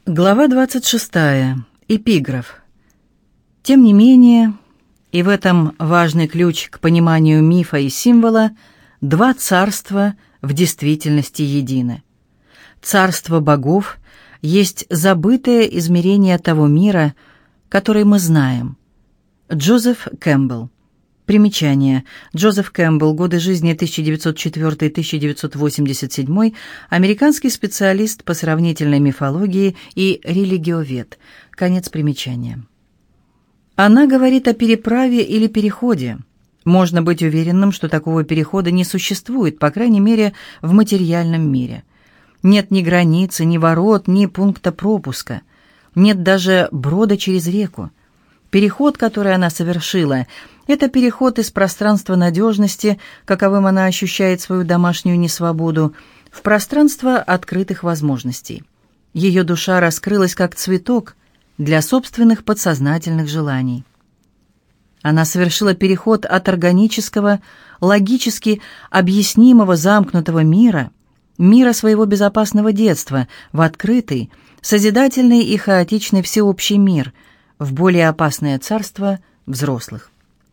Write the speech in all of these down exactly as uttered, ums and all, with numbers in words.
Глава двадцать шестая. Эпиграф. Тем не менее, и в этом важный ключ к пониманию мифа и символа, два царства в действительности едины. Царство богов есть забытое измерение того мира, который мы знаем. Джозеф Кэмпбелл. Примечание. Джозеф Кэмпбелл. Годы жизни тысяча девятьсот четвёртый — тысяча девятьсот восемьдесят седьмой. Американский специалист по сравнительной мифологии и религиовед. Конец примечания. Она говорит о переправе или переходе. Можно быть уверенным, что такого перехода не существует, по крайней мере, в материальном мире. Нет ни границы, ни ворот, ни пункта пропуска. Нет даже брода через реку. Переход, который она совершила, это переход из пространства надежности, каковым она ощущает свою домашнюю несвободу, в пространство открытых возможностей. Ее душа раскрылась как цветок для собственных подсознательных желаний. Она совершила переход от органического, логически объяснимого замкнутого мира, мира своего безопасного детства, в открытый, созидательный и хаотичный всеобщий мир, в более опасное царство взрослых.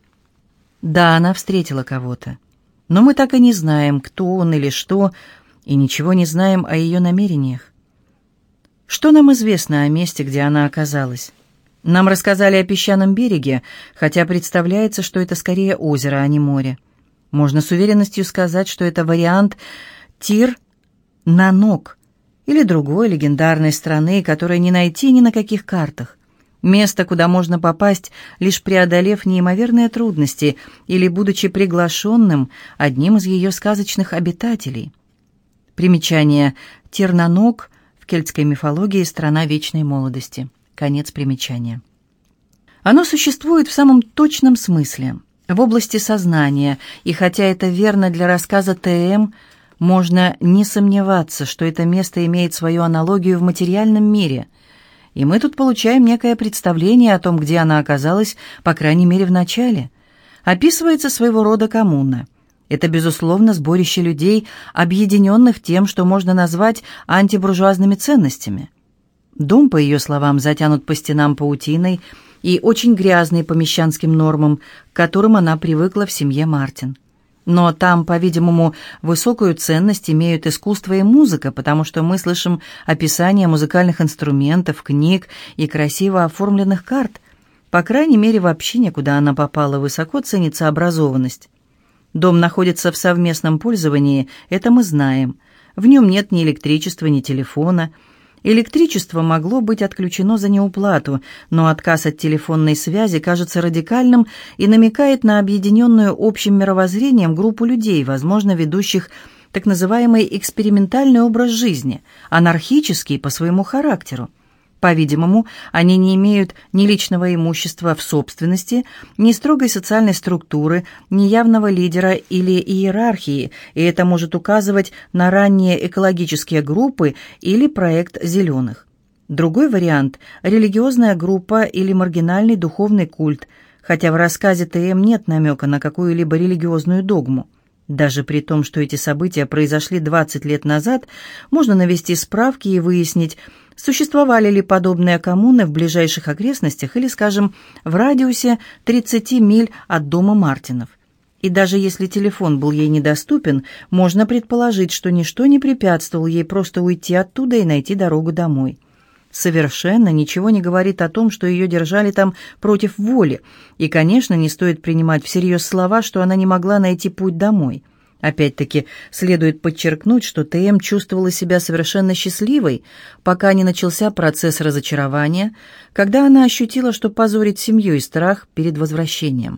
Да, она встретила кого-то, но мы так и не знаем, кто он или что, и ничего не знаем о ее намерениях. Что нам известно о месте, где она оказалась? Нам рассказали о песчаном береге, хотя представляется, что это скорее озеро, а не море. Можно с уверенностью сказать, что это вариант Тир-на-Ног или другой легендарной страны, которой не найти ни на каких картах. Место, куда можно попасть, лишь преодолев неимоверные трудности или будучи приглашенным одним из ее сказочных обитателей. Примечание. Тир-на-Ног в кельтской мифологии страна вечной молодости. Конец примечания. Оно существует в самом точном смысле, в области сознания, и хотя это верно для рассказа Т.М., можно не сомневаться, что это место имеет свою аналогию в материальном мире – и мы тут получаем некое представление о том, где она оказалась, по крайней мере, в начале. Описывается своего рода коммуна. Это, безусловно, сборище людей, объединенных тем, что можно назвать антибуржуазными ценностями. Дом, по ее словам, затянут по стенам паутиной и очень грязный по мещанским нормам, к которым она привыкла в семье Мартин. Но там, по-видимому, высокую ценность имеют искусство и музыка, потому что мы слышим описание музыкальных инструментов, книг и красиво оформленных карт. По крайней мере, в общине, куда она попала, высоко ценится образованность. Дом находится в совместном пользовании, это мы знаем. В нем нет ни электричества, ни телефона. Электричество могло быть отключено за неуплату, но отказ от телефонной связи кажется радикальным и намекает на объединенную общим мировоззрением группу людей, возможно, ведущих так называемый экспериментальный образ жизни, анархический по своему характеру. По-видимому, они не имеют ни личного имущества в собственности, ни строгой социальной структуры, ни явного лидера или иерархии, и это может указывать на ранние экологические группы или проект «Зеленых». Другой вариант – религиозная группа или маргинальный духовный культ, хотя в рассказе Т.М. нет намека на какую-либо религиозную догму. Даже при том, что эти события произошли двадцать лет назад, можно навести справки и выяснить, существовали ли подобные коммуны в ближайших окрестностях или, скажем, в радиусе тридцати миль от дома Мартинов. И даже если телефон был ей недоступен, можно предположить, что ничто не препятствовало ей просто уйти оттуда и найти дорогу домой. Совершенно ничего не говорит о том, что ее держали там против воли, и, конечно, не стоит принимать всерьез слова, что она не могла найти путь домой. Опять-таки, следует подчеркнуть, что Т.М. чувствовала себя совершенно счастливой, пока не начался процесс разочарования, когда она ощутила, что позорит семью и страх перед возвращением.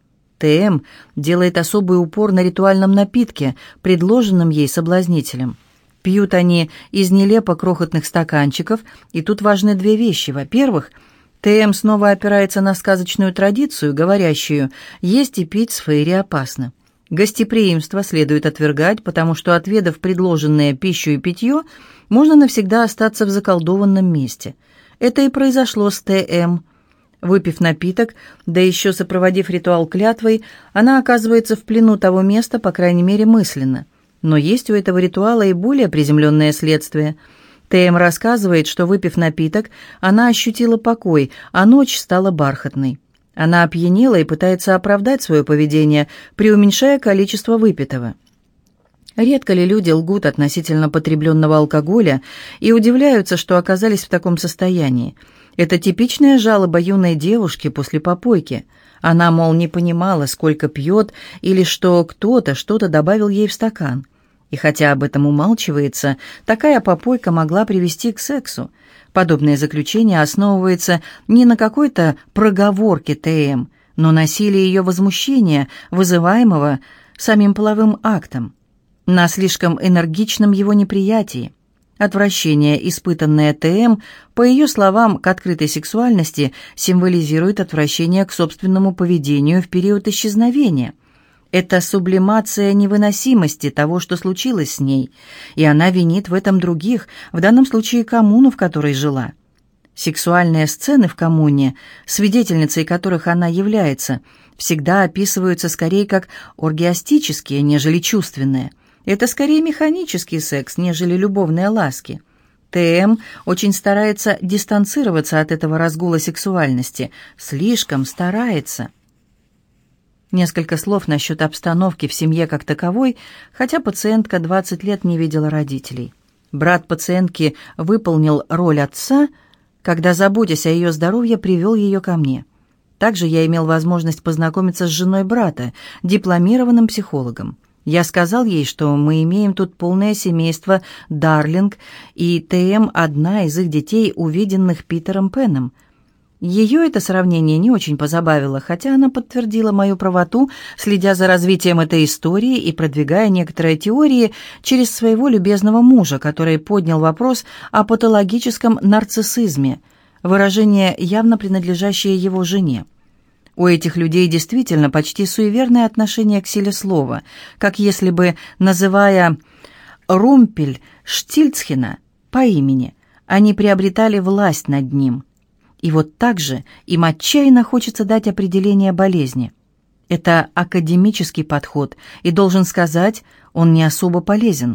Т.М. делает особый упор на ритуальном напитке, предложенном ей соблазнителем. Пьют они из нелепо крохотных стаканчиков, и тут важны две вещи. Во-первых, Т.М. снова опирается на сказочную традицию, говорящую «есть и пить с фейри опасно». Гостеприимство следует отвергать, потому что, отведав предложенные пищу и питье, можно навсегда остаться в заколдованном месте. Это и произошло с Т.М. Выпив напиток, да еще сопроводив ритуал клятвой, она оказывается в плену того места, по крайней мере, мысленно. Но есть у этого ритуала и более приземленное следствие. ТМ рассказывает, что, выпив напиток, она ощутила покой, а ночь стала бархатной. Она опьянела и пытается оправдать свое поведение, преуменьшая количество выпитого. Редко ли люди лгут относительно потребленного алкоголя и удивляются, что оказались в таком состоянии. Это типичная жалоба юной девушки после попойки. Она, мол, не понимала, сколько пьет, или что кто-то что-то добавил ей в стакан. И хотя об этом умалчивается, такая попойка могла привести к сексу. Подобное заключение основывается не на какой-то проговорке ТМ, но на силе ее возмущения, вызываемого самим половым актом, на слишком энергичном его неприятии. Отвращение, испытанное ТМ, по ее словам, к открытой сексуальности, символизирует отвращение к собственному поведению в период исчезновения. Это сублимация невыносимости того, что случилось с ней, и она винит в этом других, в данном случае коммуну, в которой жила. Сексуальные сцены в коммуне, свидетельницей которых она является, всегда описываются скорее как оргиастические, нежели чувственные. Это скорее механический секс, нежели любовные ласки. ТМ очень старается дистанцироваться от этого разгула сексуальности, слишком старается. Несколько слов насчет обстановки в семье как таковой, хотя пациентка двадцать лет не видела родителей. Брат пациентки выполнил роль отца, когда, заботясь о ее здоровье, привел ее ко мне. Также я имел возможность познакомиться с женой брата, дипломированным психологом. Я сказал ей, что мы имеем тут полное семейство Дарлинг, и ТМ – одна из их детей, увиденных Питером Пеном. Ее это сравнение не очень позабавило, хотя она подтвердила мою правоту, следя за развитием этой истории и продвигая некоторые теории через своего любезного мужа, который поднял вопрос о патологическом нарциссизме, выражение, явно принадлежащее его жене. У этих людей действительно почти суеверное отношение к силе слова, как если бы, называя Румпельштильцхена по имени, они приобретали власть над ним. И вот так же им отчаянно хочется дать определение болезни. Это академический подход, и, должен сказать, он не особо полезен.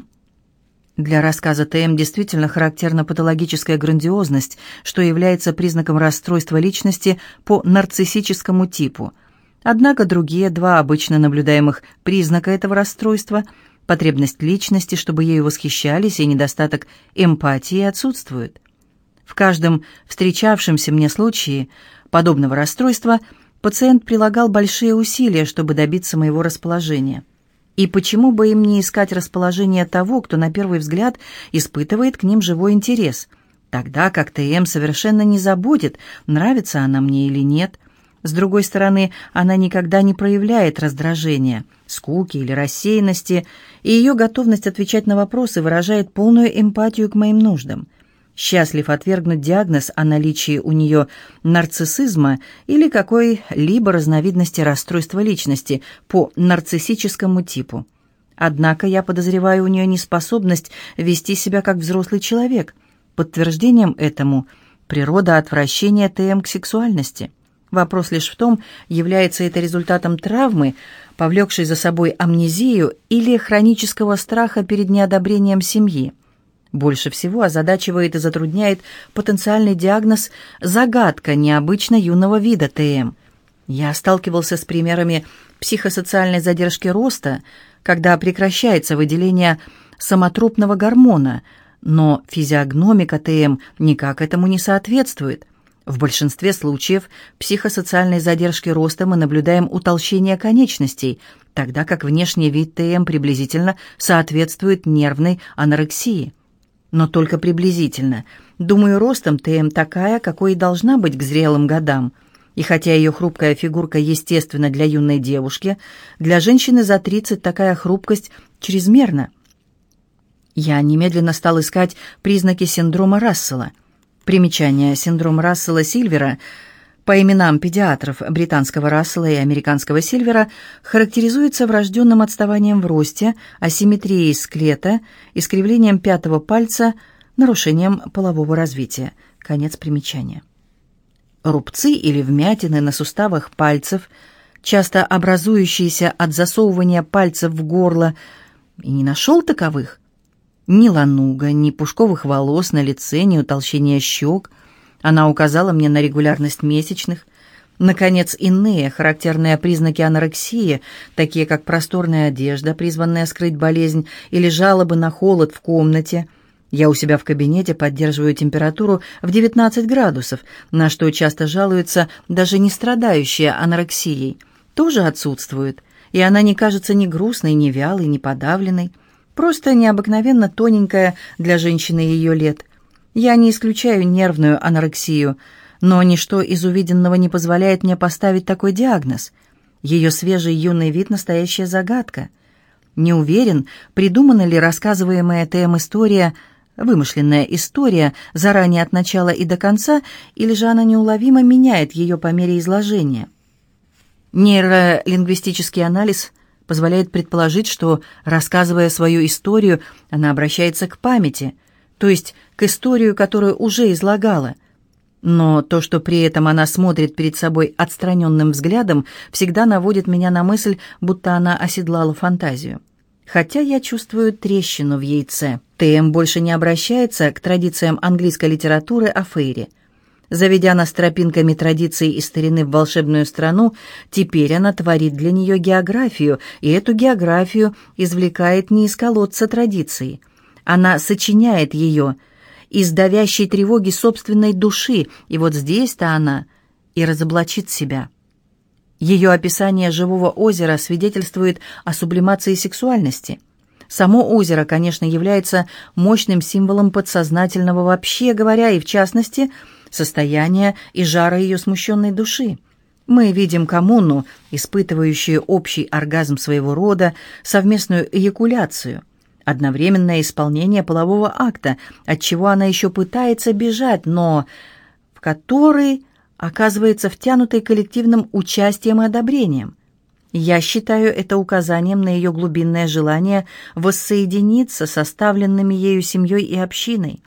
Для рассказа ТМ действительно характерна патологическая грандиозность, что является признаком расстройства личности по нарциссическому типу. Однако другие два обычно наблюдаемых признака этого расстройства – потребность личности, чтобы ею восхищались, и недостаток эмпатии отсутствуют. В каждом встречавшемся мне случае подобного расстройства пациент прилагал большие усилия, чтобы добиться моего расположения. И почему бы им не искать расположение того, кто на первый взгляд испытывает к ним живой интерес, тогда как ТМ совершенно не заботит, нравится она мне или нет. С другой стороны, она никогда не проявляет раздражения, скуки или рассеянности, и ее готовность отвечать на вопросы выражает полную эмпатию к моим нуждам. Счастлив отвергнуть диагноз о наличии у нее нарциссизма или какой-либо разновидности расстройства личности по нарциссическому типу. Однако я подозреваю у нее неспособность вести себя как взрослый человек. Подтверждением этому природа отвращения ТМ к сексуальности. Вопрос лишь в том, является это результатом травмы, повлекшей за собой амнезию, или хронического страха перед неодобрением семьи. Больше всего озадачивает и затрудняет потенциальный диагноз «загадка необычно юного вида ТМ». Я сталкивался с примерами психосоциальной задержки роста, когда прекращается выделение самотропного гормона, но физиогномика ТМ никак этому не соответствует. В большинстве случаев психосоциальной задержки роста мы наблюдаем утолщение конечностей, тогда как внешний вид ТМ приблизительно соответствует нервной анорексии. Но только приблизительно. Думаю, ростом ТМ такая, какой и должна быть к зрелым годам. И хотя ее хрупкая фигурка естественна для юной девушки, для женщины за тридцать такая хрупкость чрезмерна. Я немедленно стал искать признаки синдрома Рассела. Примечание: синдром Рассела-Сильвера по именам педиатров британского Рассела и американского Сильвера характеризуется врожденным отставанием в росте, асимметрией скелета, искривлением пятого пальца, нарушением полового развития. Конец примечания. Рубцы или вмятины на суставах пальцев, часто образующиеся от засовывания пальцев в горло, и не нашел таковых. Ни лануга, ни пушковых волос на лице, ни утолщения щек. Она указала мне на регулярность месячных. Наконец, иные характерные признаки анорексии, такие как просторная одежда, призванная скрыть болезнь, или жалобы на холод в комнате. Я у себя в кабинете поддерживаю температуру в девятнадцать градусов, на что часто жалуются даже не страдающие анорексией. Тоже отсутствует, и она не кажется ни грустной, ни вялой, ни подавленной. Просто необыкновенно тоненькая для женщины ее лет. Я не исключаю нервную анорексию, но ничто из увиденного не позволяет мне поставить такой диагноз. Ее свежий юный вид — настоящая загадка. Не уверен, придумана ли рассказываемая ТМ история, вымышленная история, заранее от начала и до конца, или же она неуловимо меняет ее по мере изложения. Нейролингвистический анализ позволяет предположить, что, рассказывая свою историю, она обращается к памяти, то есть к историю, которую уже излагала. Но то, что при этом она смотрит перед собой отстраненным взглядом, всегда наводит меня на мысль, будто она оседлала фантазию. Хотя я чувствую трещину в яйце. ТМ больше не обращается к традициям английской литературы о Фейре. Заведя нас тропинками традиций и старины в волшебную страну, теперь она творит для нее географию, и эту географию извлекает не из колодца традиций. Она сочиняет ее из давящей тревоги собственной души, и вот здесь-то она и разоблачит себя. Ее описание живого озера свидетельствует о сублимации сексуальности. Само озеро, конечно, является мощным символом подсознательного вообще говоря, и в частности, состояния и жара ее смущенной души. Мы видим коммуну, испытывающую общий оргазм своего рода, совместную эякуляцию, одновременное исполнение полового акта, от чего она еще пытается бежать, но в который оказывается втянутой коллективным участием и одобрением. Я считаю это указанием на ее глубинное желание воссоединиться с оставленными ею семьей и общиной.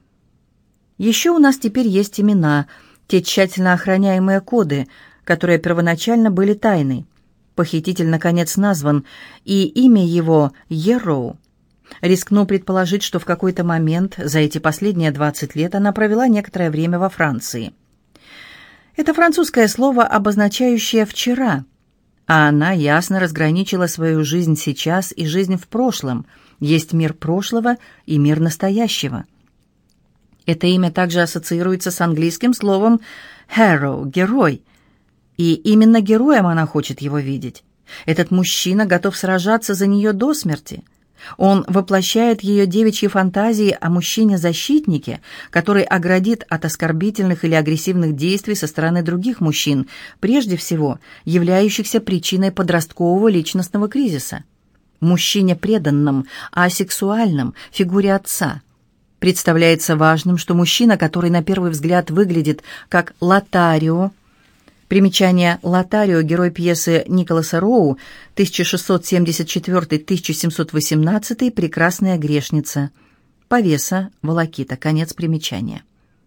Еще у нас теперь есть имена, те тщательно охраняемые коды, которые первоначально были тайной. Похититель, наконец, назван, и имя его — Ероу. Рискну предположить, что в какой-то момент за эти последние двадцать лет она провела некоторое время во Франции. Это французское слово, обозначающее «вчера», а она ясно разграничила свою жизнь сейчас и жизнь в прошлом. Есть мир прошлого и мир настоящего. Это имя также ассоциируется с английским словом «hero» — «герой». И именно героем она хочет его видеть. Этот мужчина готов сражаться за нее до смерти. Он воплощает ее девичьи фантазии о мужчине-защитнике, который оградит от оскорбительных или агрессивных действий со стороны других мужчин, прежде всего являющихся причиной подросткового личностного кризиса. Мужчине преданном, асексуальном, фигуре отца. Представляется важным, что мужчина, который на первый взгляд выглядит как Лотарио, примечание: Лотарио — герой пьесы Николаса Роу, тысяча шестьсот семьдесят четвёртый — тысяча семьсот восемнадцатый, «Прекрасная грешница», повеса, волокита, конец примечания.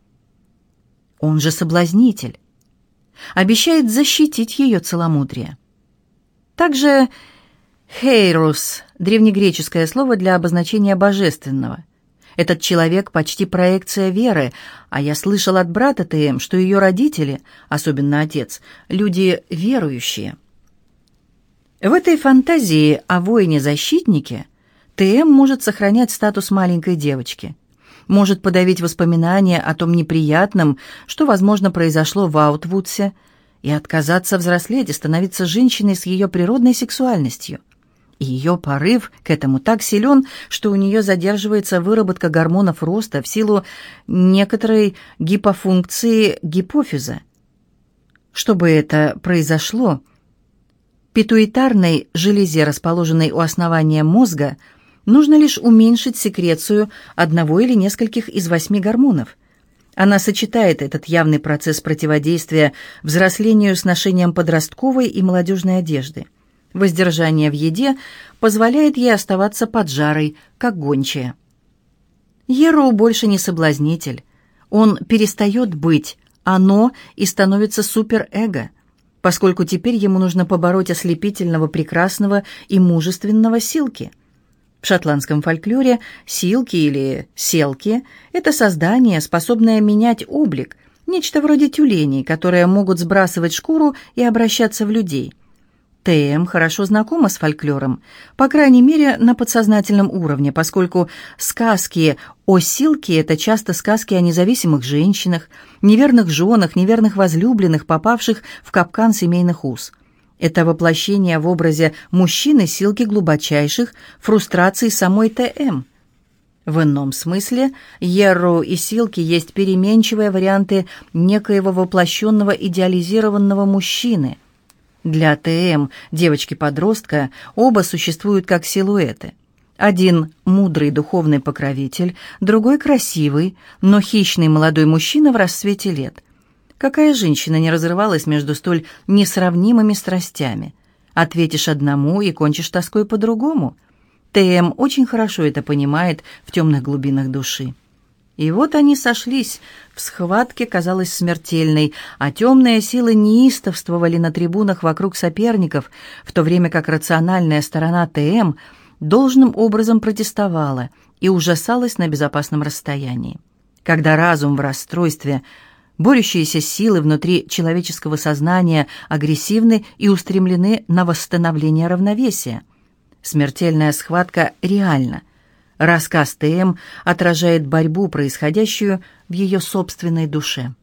Он же соблазнитель, обещает защитить ее целомудрие. Также «хейрос» — древнегреческое слово для обозначения божественного. Этот человек почти проекция веры, а я слышал от брата ТМ, что ее родители, особенно отец, люди верующие. В этой фантазии о воине-защитнике ТМ может сохранять статус маленькой девочки, может подавить воспоминания о том неприятном, что, возможно, произошло в Аутвудсе, и отказаться взрослеть и становиться женщиной с ее природной сексуальностью. И ее порыв к этому так силен, что у нее задерживается выработка гормонов роста в силу некоторой гипофункции гипофиза. Чтобы это произошло, питуитарной железе, расположенной у основания мозга, нужно лишь уменьшить секрецию одного или нескольких из восьми гормонов. Она сочетает этот явный процесс противодействия взрослению с ношением подростковой и молодежной одежды. Воздержание в еде позволяет ей оставаться поджарой, как гончая. Ероу больше не соблазнитель. Он перестает быть «оно» и становится суперэго, поскольку теперь ему нужно побороть ослепительного, прекрасного и мужественного Силки. В шотландском фольклоре силки или селки – это создание, способное менять облик, нечто вроде тюленей, которые могут сбрасывать шкуру и обращаться в людей. ТМ хорошо знакома с фольклором, по крайней мере, на подсознательном уровне, поскольку сказки о силке – это часто сказки о независимых женщинах, неверных женах, неверных возлюбленных, попавших в капкан семейных уз. Это воплощение в образе мужчины силки глубочайших фрустраций самой ТМ. В ином смысле Йерру и силки есть переменчивые варианты некоего воплощенного идеализированного мужчины. Для ТМ, девочки-подростка, оба существуют как силуэты. Один – мудрый духовный покровитель, другой – красивый, но хищный молодой мужчина в расцвете лет. Какая женщина не разрывалась между столь несравнимыми страстями? Ответишь одному и кончишь тоской по другому. ТМ очень хорошо это понимает в темных глубинах души. И вот они сошлись. В схватке казалась смертельной, а темные силы неистовствовали на трибунах вокруг соперников, в то время как рациональная сторона ТМ должным образом протестовала и ужасалась на безопасном расстоянии. Когда разум в расстройстве, борющиеся силы внутри человеческого сознания агрессивны и устремлены на восстановление равновесия. Смертельная схватка реальна. Рассказ ТМ отражает борьбу, происходящую в ее собственной душе.